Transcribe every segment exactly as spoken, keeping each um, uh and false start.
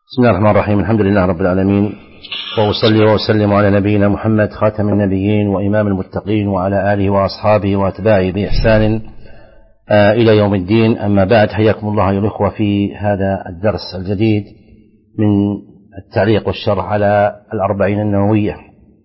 بسم الله الرحمن الرحيم. الحمد لله رب العالمين، وأصلي وأسلم على نبينا محمد خاتم النبيين وإمام المتقين وعلى آله وأصحابه وأتباعه بإحسان آه إلى يوم الدين. أما بعد، حياكم الله أيها الأخوة في هذا الدرس الجديد من التعليق والشرح على الأربعين النووية.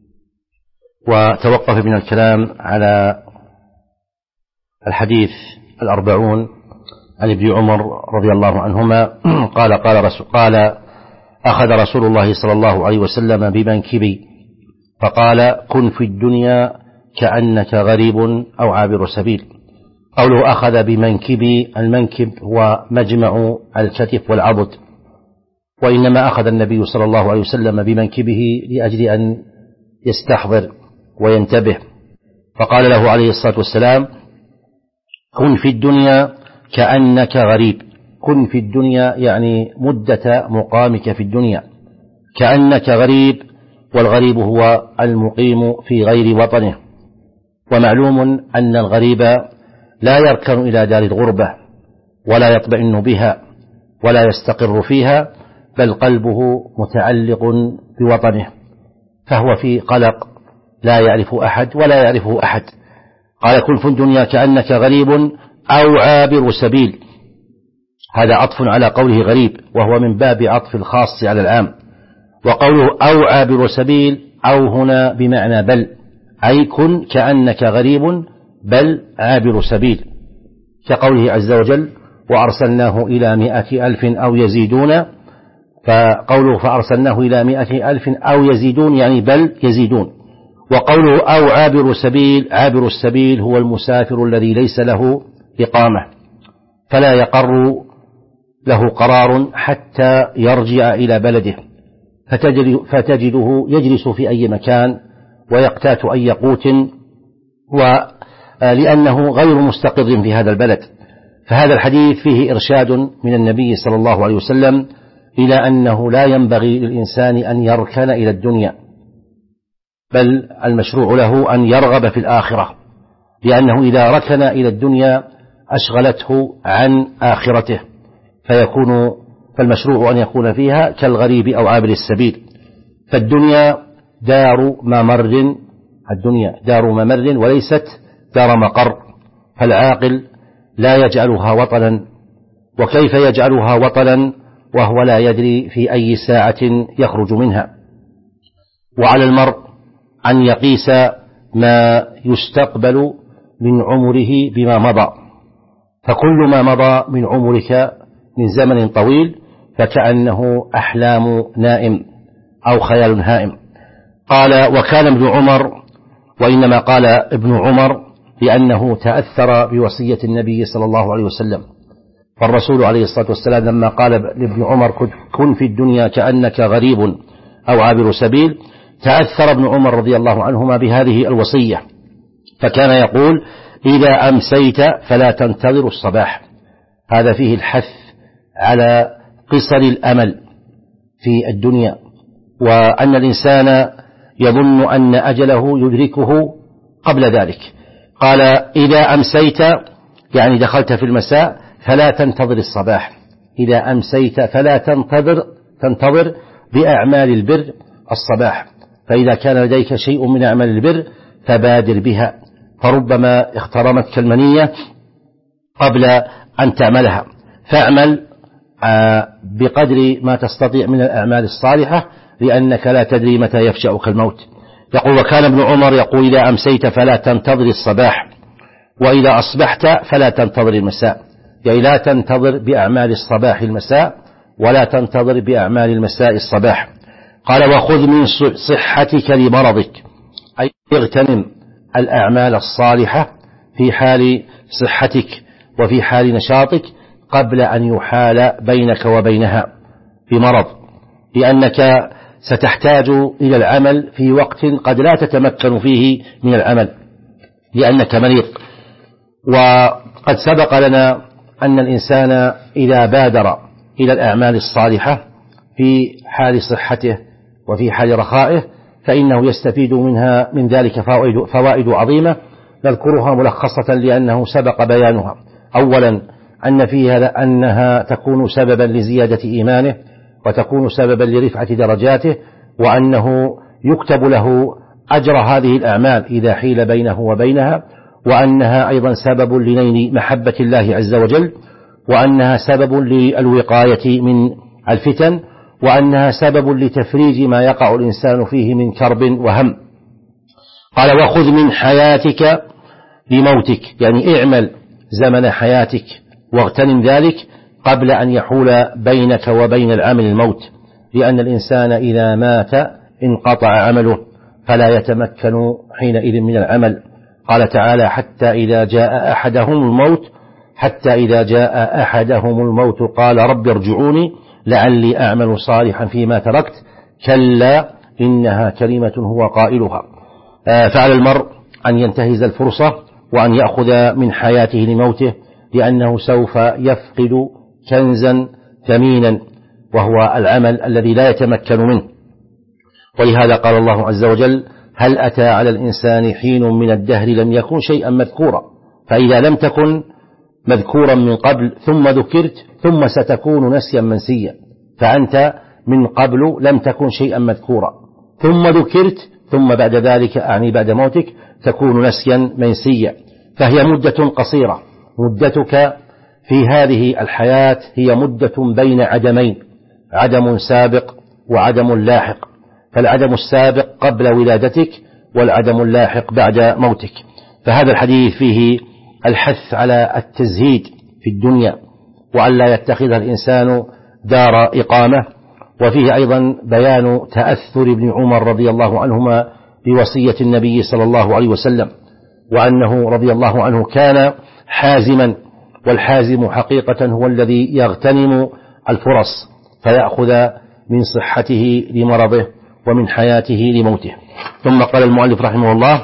وتوقف من الكلام على الحديث الأربعون عن ابن عمر رضي الله عنهما قال قال رسول قال أخذ رسول الله صلى الله عليه وسلم بمنكبي فقال: كن في الدنيا كأنك غريب أو عابر سبيل. قوله أخذ بمنكبي، المنكب هو مجمع الكتف والعضد، وإنما أخذ النبي صلى الله عليه وسلم بمنكبه لأجل أن يستحضر وينتبه، فقال له عليه الصلاة والسلام: كن في الدنيا كأنك غريب. كن في الدنيا يعني مدة مقامك في الدنيا، كأنك غريب، والغريب هو المقيم في غير وطنه. ومعلوم أن الغريب لا يركن إلى دار الغربة ولا يطمئن بها ولا يستقر فيها، بل قلبه متعلق بوطنه، فهو في قلق لا يعرف أحد ولا يعرفه أحد. قال: كن في الدنيا كأنك غريب أو عابر سبيل. هذا عطف على قوله غريب، وهو من باب عطف الخاص على العام. وقوله أو عابر سبيل، أو هنا بمعنى بل، أي كن كأنك غريب بل عابر سبيل، كقوله عز وجل: وأرسلناه إلى مائة ألف أو يزيدون. فقوله فأرسلناه إلى مائة ألف أو يزيدون يعني بل يزيدون. وقوله أو عابر سبيل، عابر السبيل هو المسافر الذي ليس له إقامة، فلا يقر له قرار حتى يرجع إلى بلده، فتجده يجلس في أي مكان ويقتات أي قوت، ولأنه غير مستقر في هذا البلد. فهذا الحديث فيه إرشاد من النبي صلى الله عليه وسلم إلى أنه لا ينبغي للإنسان أن يركن إلى الدنيا، بل المشروع له أن يرغب في الآخرة، لأنه إذا ركن إلى الدنيا أشغلته عن آخرته، فيكون فالمشروع أن يكون فيها كالغريب أو عابر السبيل. فالدنيا دار ممر، الدنيا دار ممر وليست دار مقر، فالعاقل لا يجعلها وطنا. وكيف يجعلها وطنا وهو لا يدري في أي ساعة يخرج منها؟ وعلى المرء أن يقيس ما يستقبل من عمره بما مضى، فكل ما مضى من عمرك من زمن طويل فكأنه أحلام نائم أو خيال هائم. قال: وكان ابن عمر، وإنما قال ابن عمر لأنه تأثر بوصية النبي صلى الله عليه وسلم. فالرسول عليه الصلاة والسلام لما قال لابن عمر: كن في الدنيا كأنك غريب أو عابر سبيل، تأثر ابن عمر رضي الله عنهما بهذه الوصية، فكان يقول: إذا أمسيت فلا تنتظر الصباح. هذا فيه الحث على قصر الأمل في الدنيا، وأن الإنسان يظن أن أجله يدركه قبل ذلك. قال: إذا أمسيت يعني دخلت في المساء فلا تنتظر الصباح. إذا أمسيت فلا تنتظر تنتظر بأعمال البر الصباح، فإذا كان لديك شيء من أعمال البر فبادر بها، فربما اخترمتك المنية قبل أن تعملها، فاعمل بقدر ما تستطيع من الأعمال الصالحة، لأنك لا تدري متى يفجأك الموت. يقول: وكان ابن عمر يقول: إذا أمسيت فلا تنتظر الصباح، وإذا أصبحت فلا تنتظر المساء، يعني لا تنتظر بأعمال الصباح المساء، ولا تنتظر بأعمال المساء الصباح. قال: وخذ من صحتك لمرضك، أي اغتنم الأعمال الصالحة في حال صحتك وفي حال نشاطك قبل أن يحال بينك وبينها بمرض، لأنك ستحتاج إلى العمل في وقت قد لا تتمكن فيه من العمل لأنك مريض. وقد سبق لنا أن الإنسان إذا بادر إلى الأعمال الصالحة في حال صحته وفي حال رخائه فإنه يستفيد منها من ذلك فوائد, فوائد عظيمة نذكرها ملخصة لأنه سبق بيانها. أولا أن فيها أنها تكون سببا لزيادة إيمانه وتكون سببا لرفعة درجاته، وأنه يكتب له أجر هذه الأعمال إذا حيل بينه وبينها، وأنها أيضا سبب لنيل محبة الله عز وجل، وأنها سبب للوقاية من الفتن، وأنها سبب لتفريج ما يقع الإنسان فيه من كرب وهم. قال وخذ من حياتك لموتك، يعني اعمل زمن حياتك واغتنم ذلك قبل أن يحول بينك وبين العمل الموت، لأن الإنسان إذا مات انقطع عمله فلا يتمكن حينئذ من العمل. قال تعالى حتى إذا جاء أحدهم الموت حتى إذا جاء أحدهم الموت قال رب ارجعوني لعلي أعمل صالحا فيما تركت كلا إنها كلمة هو قائلها. فعلى المرء أن ينتهز الفرصة وأن يأخذ من حياته لموته، لأنه سوف يفقد كنزا ثمينا وهو العمل الذي لا يتمكن منه. ولهذا قال الله عز وجل هل أتى على الإنسان حين من الدهر لم يكن شيئا مذكورا، فإذا لم تكن مذكورا من قبل ثم ذكرت ثم ستكون نسيا منسيا، فأنت من قبل لم تكن شيئا مذكورا ثم ذكرت ثم بعد ذلك أعني بعد موتك تكون نسيا منسيا. فهي مدة قصيرة، مدتك في هذه الحياة هي مدة بين عدمين، عدم سابق وعدم لاحق، فالعدم السابق قبل ولادتك والعدم اللاحق بعد موتك. فهذا الحديث فيه الحث على التزهيد في الدنيا وأن لا يتخذ الإنسان دار إقامة، وفيه أيضا بيان تأثر ابن عمر رضي الله عنهما بوصية النبي صلى الله عليه وسلم، وأنه رضي الله عنه كان حازما، والحازم حقيقة هو الذي يغتنم الفرص فيأخذ من صحته لمرضه ومن حياته لموته. ثم قال المؤلف رحمه الله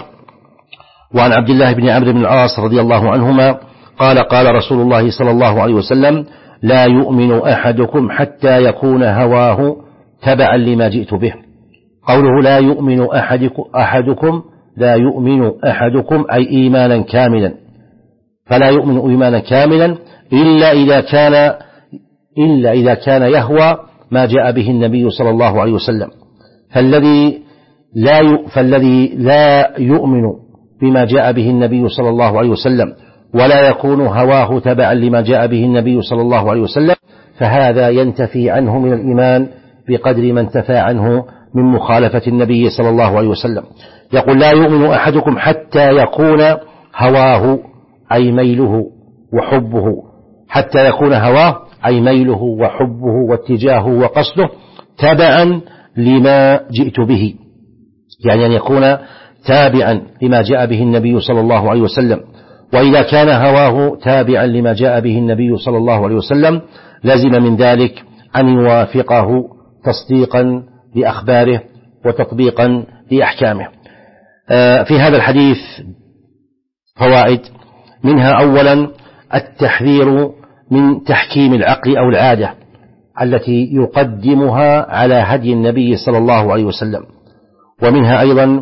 وعن عبد الله بن عمرو بن العاص رضي الله عنهما قال قال رسول الله صلى الله عليه وسلم لا يؤمن أحدكم حتى يكون هواه تبعا لما جئت به. قوله لا يؤمن أحدكم, أحدكم لا يؤمن أحدكم أي إيمانا كاملا، فلا يؤمن إيمانا كاملا إلا إذا كان إلا إذا كان يهوى ما جاء به النبي صلى الله عليه وسلم. فالذي لا فالذي لا يؤمن بما جاء به النبي صلى الله عليه وسلم ولا يكون هواه تبعا لما جاء به النبي صلى الله عليه وسلم فهذا ينتفي عنه من الإيمان بقدر ما انتفى عنه من مخالفة النبي صلى الله عليه وسلم. يقول لا يؤمن أحدكم حتى يكون هواه أي ميله وحبه، حتى يكون هواه أي ميله وحبه واتجاهه وقصده تبعا لما جئت به، يعني أن يكون تابعا لما جاء به النبي صلى الله عليه وسلم. وإذا كان هواه تابعا لما جاء به النبي صلى الله عليه وسلم لزم من ذلك أن يوافقه تصديقا لأخباره وتطبيقا لأحكامه. في هذا الحديث فوائد، منها أولا التحذير من تحكيم العقل أو العادة التي يقدمها على هدي النبي صلى الله عليه وسلم، ومنها أيضا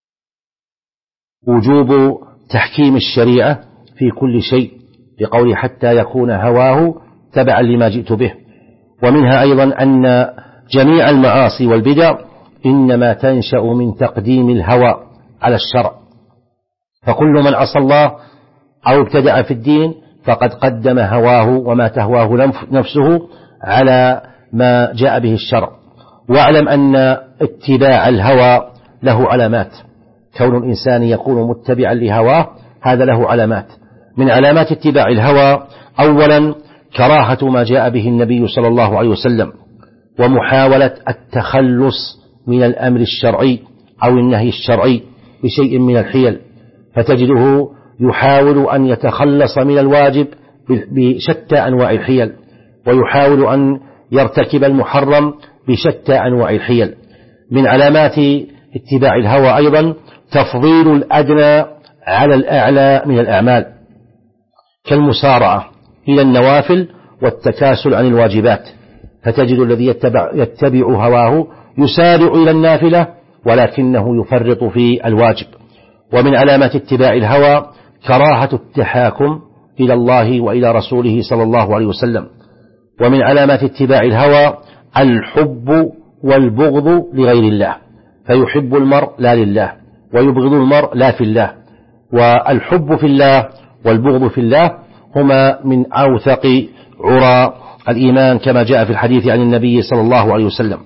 وجوب تحكيم الشريعة في كل شيء بقول حتى يكون هواه تبعا لما جئت به. ومنها أيضا أن جميع المعاصي والبدع إنما تنشأ من تقديم الهوى على الشرع، فكل من عصى الله أو ابتدع في الدين فقد قدم هواه وما تهواه نفسه على ما جاء به الشرع. واعلم أن اتباع الهوى له علامات، كون الإنسان يكون متبعا لهواه هذا له علامات. من علامات اتباع الهوى أولا كراهة ما جاء به النبي صلى الله عليه وسلم، ومحاولة التخلص من الأمر الشرعي أو النهي الشرعي بشيء من الحيل، فتجده يحاول أن يتخلص من الواجب بشتى أنواع الحيل، ويحاول أن يرتكب المحرم بشتى أنواع الحيل. من علامات اتباع الهوى أيضا تفضيل الأدنى على الأعلى من الأعمال، كالمسارعة إلى النوافل والتكاسل عن الواجبات، فتجد الذي يتبع, يتبع هواه يسارع إلى النافلة ولكنه يفرط في الواجب. ومن علامات اتباع الهوى كراهة التحاكم إلى الله وإلى رسوله صلى الله عليه وسلم. ومن علامات اتباع الهوى الحب والبغض لغير الله، فيحب المرء لا لله ويبغض المرء لا في الله. والحب في الله والبغض في الله هما من أوثق عرى الإيمان كما جاء في الحديث عن النبي صلى الله عليه وسلم.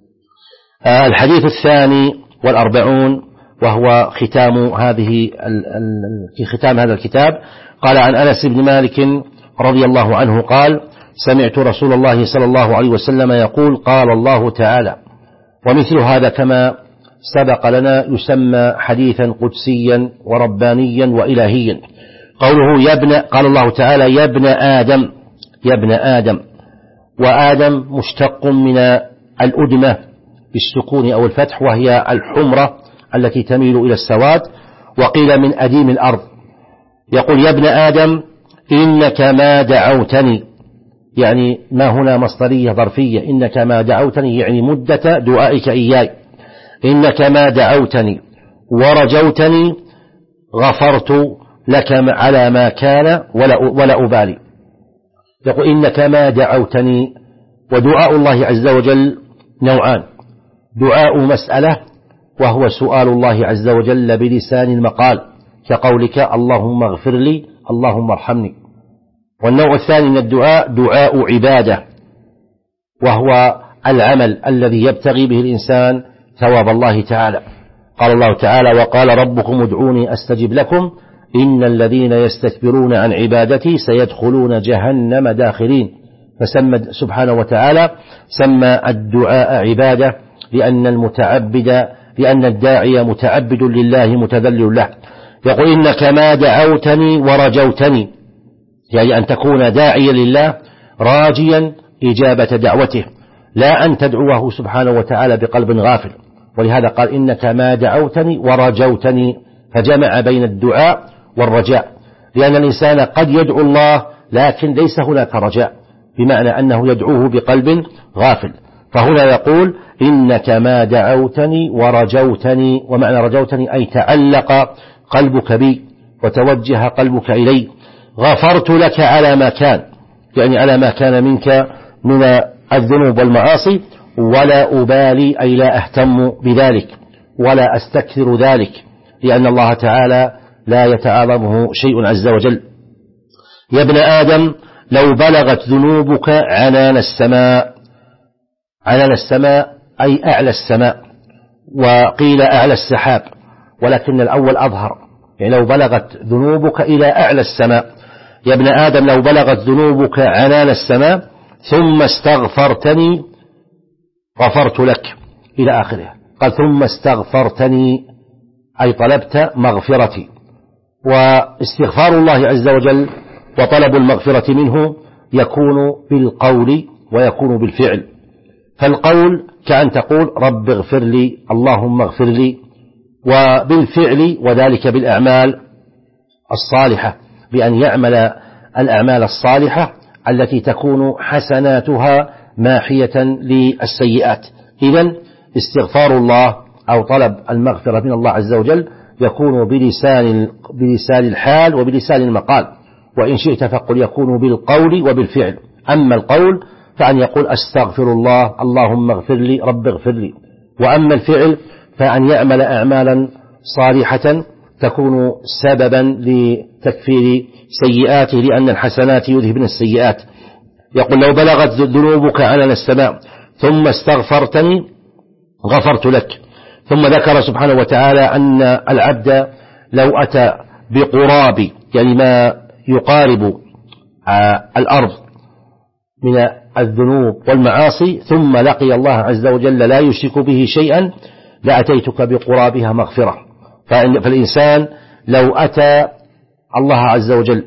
الحديث الثاني والأربعون وهو ختام هذه ختام هذا الكتاب، قال عن أنس بن مالك رضي الله عنه قال: سمعت رسول الله صلى الله عليه وسلم يقول: قال الله تعالى. ومثل هذا كما سبق لنا يسمى حديثا قدسيا وربانيا وإلهيا. قوله يا ابن قال الله تعالى: يا ابن آدم، يا ابن آدم، وآدم مشتق من الأدمة بالسكون أو الفتح، وهي الحمرة التي تميل إلى السواد، وقيل من أديم الأرض. يقول: يا ابن آدم إنك ما دعوتني، يعني ما هنا مصدرية ظرفية، إنك ما دعوتني يعني مدة دعائك إياي، إنك ما دعوتني ورجوتني غفرت لك على ما كان ولا, ولا أبالي. يقول: إنك ما دعوتني. ودعاء الله عز وجل نوعان: دعاء مسألة وهو سؤال الله عز وجل بلسان المقال كقولك اللهم اغفر لي، اللهم ارحمني. والنوع الثاني من الدعاء دعاء عبادة، وهو العمل الذي يبتغي به الإنسان ثواب الله تعالى. قال الله تعالى: وقال ربكم ادعوني أستجب لكم إن الذين يستكبرون عن عبادتي سيدخلون جهنم داخرين. فسمى سبحانه وتعالى سمى الدعاء عبادة لأن المتعبد لأن الداعي متعبد لله متذلل له. يقول: إنك ما دعوتني ورجوتني، يعني أن تكون داعيا لله راجيا إجابة دعوته، لا أن تدعوه سبحانه وتعالى بقلب غافل. ولهذا قال: إنك ما دعوتني ورجوتني، فجمع بين الدعاء والرجاء، لأن الإنسان قد يدعو الله لكن ليس هناك رجاء، بمعنى أنه يدعوه بقلب غافل. فهنا يقول: إنك ما دعوتني ورجوتني، ومعنى رجوتني أي تعلق قلبك بي وتوجه قلبك إلي، غفرت لك على ما كان، يعني على ما كان منك من الذنوب والمعاصي، ولا أبالي أي لا أهتم بذلك ولا أستكثر ذلك، لأن الله تعالى لا يتعاظمه شيء عز وجل. يا ابن آدم لو بلغت ذنوبك عنان السماء، عنان السماء أي أعلى السماء، وقيل أعلى السحاب، ولكن الأول أظهر، يعني لو بلغت ذنوبك إلى أعلى السماء. يا ابن آدم لو بلغت ذنوبك عنان السماء ثم استغفرتني غفرت لك إلى آخره. قال: ثم استغفرتني أي طلبت مغفرتي. واستغفار الله عز وجل وطلب المغفرة منه يكون بالقول ويكون بالفعل. فالقول كأن تقول رب اغفر لي، اللهم اغفر لي، وبالفعل وذلك بالأعمال الصالحة، بأن يعمل الأعمال الصالحة التي تكون حسناتها ماحية للسيئات. إذن استغفار الله أو طلب المغفرة من الله عز وجل يكون بلسان بلسان الحال وبلسان المقال، وإن شئت فقل يكون بالقول وبالفعل. أما القول فأن يقول أستغفر الله، اللهم اغفر لي، رب اغفر لي. وأما الفعل فأن يعمل أعمالا صالحة تكون سببا لتكفير سيئاته، لأن الحسنات يذهبن السيئات. يقول: لو بلغت ذنوبك عنان السماء ثم استغفرتني غفرت لك. ثم ذكر سبحانه وتعالى أن العبد لو أتى بقراب، يعني ما يقارب الأرض من الذنوب والمعاصي، ثم لقي الله عز وجل لا يشرك به شيئا لأتيتك بقرابها مغفرة. فالإنسان لو أتى الله عز وجل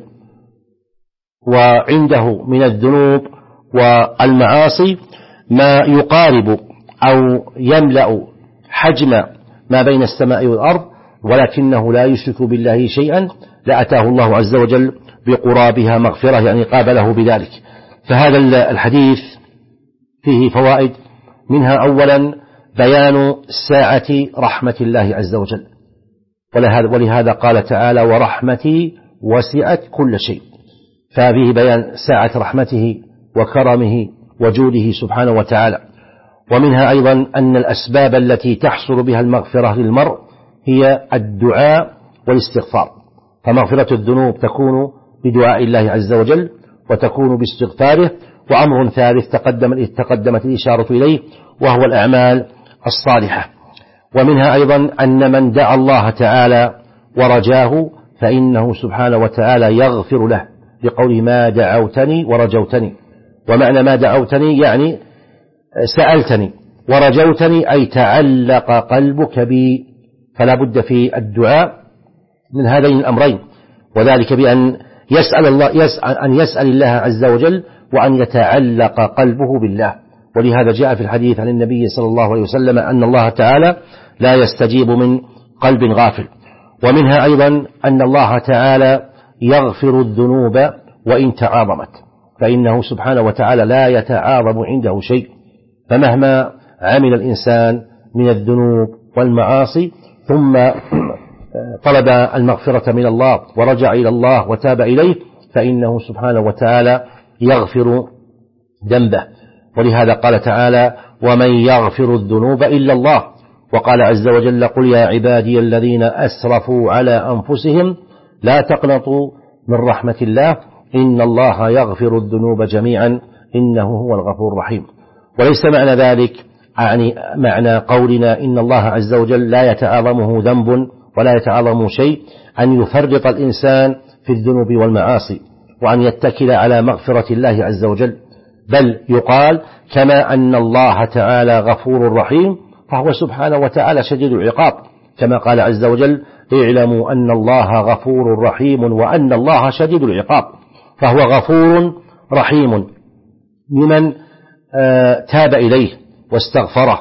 وعنده من الذنوب والمعاصي ما يقارب أو يملأ حجم ما بين السماء والأرض، ولكنه لا يشرك بالله شيئا، لأتاه الله عز وجل بقرابها مغفرة، يعني قابله بذلك. فهذا الحديث فيه فوائد، منها أولا بيان ساعة رحمة الله عز وجل، ولهذا قال تعالى: ورحمتي وسعت كل شيء. ففيه بيان ساعة رحمته وكرمه وجوده سبحانه وتعالى. ومنها أيضا أن الأسباب التي تحصل بها المغفرة للمرء هي الدعاء والاستغفار، فمغفرة الذنوب تكون بدعاء الله عز وجل وتكون باستغفاره. وأمر ثالث تقدم تقدمت الإشارة إليه وهو الأعمال الصالحة. ومنها أيضا أن من دعا الله تعالى ورجاه فإنه سبحانه وتعالى يغفر له، بقول ما دعوتني ورجوتني. ومعنى ما دعوتني يعني سألتني، ورجوتني أي تعلق قلبك بي. فلا بد في الدعاء من هذين الأمرين، وذلك بأن يسأل الله يسأل أن يسأل الله عز وجل وأن يتعلق قلبه بالله. ولهذا جاء في الحديث عن النبي صلى الله عليه وسلم أن الله تعالى لا يستجيب من قلب غافل. ومنها أيضا أن الله تعالى يغفر الذنوب وإن تعاظمت، فإنه سبحانه وتعالى لا يتعاظم عنده شيء، فمهما عمل الإنسان من الذنوب والمعاصي ثم طلب المغفرة من الله ورجع إلى الله وتاب إليه فإنه سبحانه وتعالى يغفر ذنبه. ولهذا قال تعالى ومن يغفر الذنوب إلا الله. وقال عز وجل قل يا عبادي الذين أسرفوا على أنفسهم لا تقنطوا من رحمة الله إن الله يغفر الذنوب جميعا إنه هو الغفور الرحيم. وليس معنى ذلك يعني معنى قولنا إن الله عز وجل لا يتعاظمه ذنب ولا يتعاظم شيء أن يفرط الإنسان في الذنوب والمعاصي وأن يتكل على مغفرة الله عز وجل، بل يقال كما أن الله تعالى غفور رحيم فهو سبحانه وتعالى شديد العقاب، كما قال عز وجل اعلموا أن الله غفور رحيم وأن الله شديد العقاب. فهو غفور رحيم لمن تاب إليه واستغفره،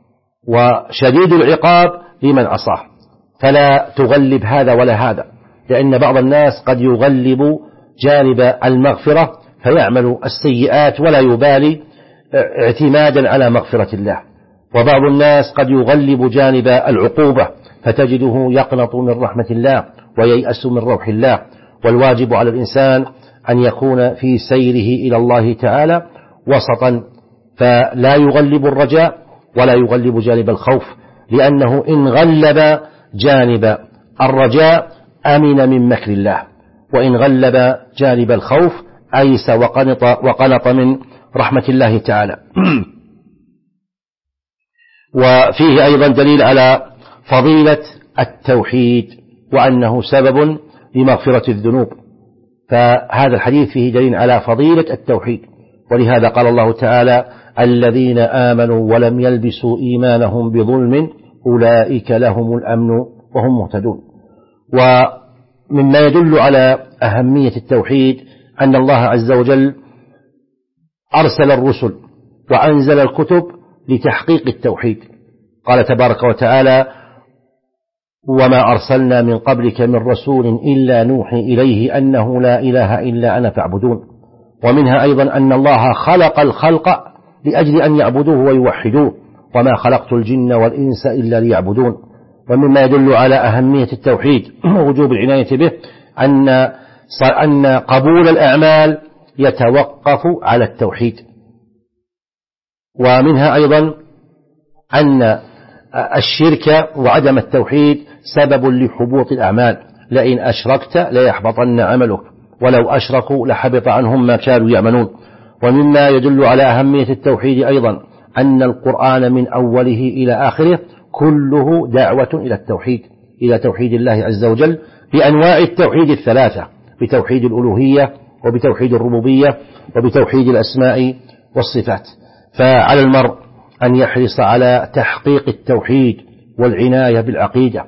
وشديد العقاب لمن عصاه. فلا تغلب هذا ولا هذا، لأن بعض الناس قد يغلب جانب المغفرة فيعمل السيئات ولا يبالي اعتمادا على مغفرة الله، وبعض الناس قد يغلب جانب العقوبة فتجده يقنط من رحمة الله وييأس من روح الله. والواجب على الإنسان أن يكون في سيره إلى الله تعالى وسطا، فلا يغلب الرجاء ولا يغلب جانب الخوف، لأنه إن غلب جانب الرجاء أمن من مكر الله، وإن غلب جانب الخوف أيس وقنط, وقنط من رحمة الله تعالى. وفيه أيضا دليل على فضيلة التوحيد وأنه سبب لمغفرة الذنوب، فهذا الحديث فيه دليل على فضيلة التوحيد. ولهذا قال الله تعالى الذين آمنوا ولم يلبسوا إيمانهم بظلم أولئك لهم الأمن وهم مهتدون. ومما يدل على أهمية التوحيد أن الله عز وجل أرسل الرسل وأنزل الكتب لتحقيق التوحيد. قال تبارك وتعالى وما أرسلنا من قبلك من رسول إلا نوحي إليه أنه لا إله إلا أنا فاعبدون. ومنها أيضا أن الله خلق الخلق لأجل أن يعبدوه ويوحدوه وما خلقت الجن والإنس إلا ليعبدون. ومما يدل على أهمية التوحيد ووجوب العناية به أن أن قبول الأعمال يتوقف على التوحيد. ومنها أيضا أن الشرك وعدم التوحيد سبب لحبوط الأعمال، لئن أشركت ليحبطن عملك ولو أشركوا لحبط عنهم ما كانوا يعملون. ومما يدل على أهمية التوحيد أيضا أن القرآن من أوله إلى آخره كله دعوة إلى التوحيد، إلى توحيد الله عز وجل بأنواع التوحيد الثلاثة، بتوحيد الألوهية وبتوحيد الربوبية وبتوحيد الأسماء والصفات. فعلى المرء أن يحرص على تحقيق التوحيد والعناية بالعقيدة،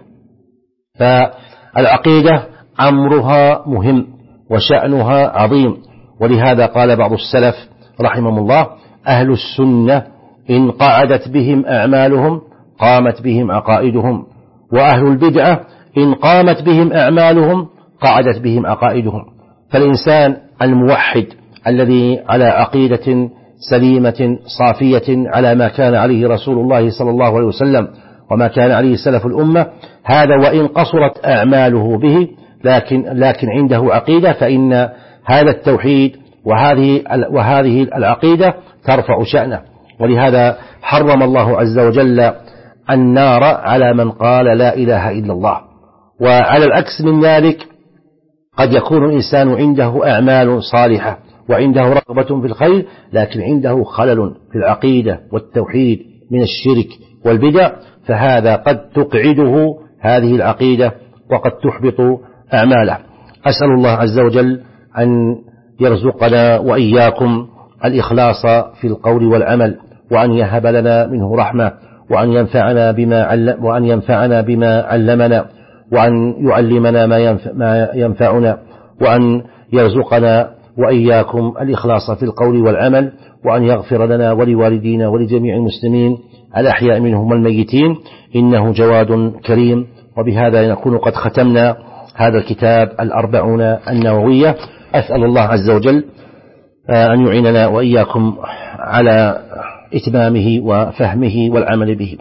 فالعقيدة أمرها مهم وشأنها عظيم. ولهذا قال بعض السلف رحمهم الله أهل السنة إن قعدت بهم أعمالهم قامت بهم عقائدهم، وأهل البدعة إن قامت بهم أعمالهم قعدت بهم عقائدهم. فالإنسان الموحد الذي على عقيدة سليمة صافية على ما كان عليه رسول الله صلى الله عليه وسلم وما كان عليه سلف الأمة، هذا وإن قصرت أعماله به لكن, لكن عنده عقيدة، فإن هذا التوحيد وهذه وهذه العقيدة ترفع شأنه. ولهذا حرم الله عز وجل النار على من قال لا إله إلا الله. وعلى العكس من ذلك قد يكون الإنسان عنده أعمال صالحة وعنده رغبة في الخير، لكن عنده خلل في العقيدة والتوحيد من الشرك والبدع، فهذا قد تقعده هذه العقيدة وقد تحبط أعماله. أسأل الله عز وجل أن يرزقنا وإياكم الإخلاص في القول والعمل، وأن يهب لنا منه رحمة، وأن ينفعنا بما علم وأن ينفعنا بما علمنا، وأن يعلمنا ما ينفعنا، وأن يرزقنا وإياكم الإخلاص في القول والعمل، وأن يغفر لنا ولوالدينا ولجميع المسلمين الأحياء منهم والميتين، إنه جواد كريم. وبهذا نكون قد ختمنا هذا الكتاب الأربعون النووية. أسأل الله عز وجل أن يعيننا وإياكم على إتمامه وفهمه والعمل به.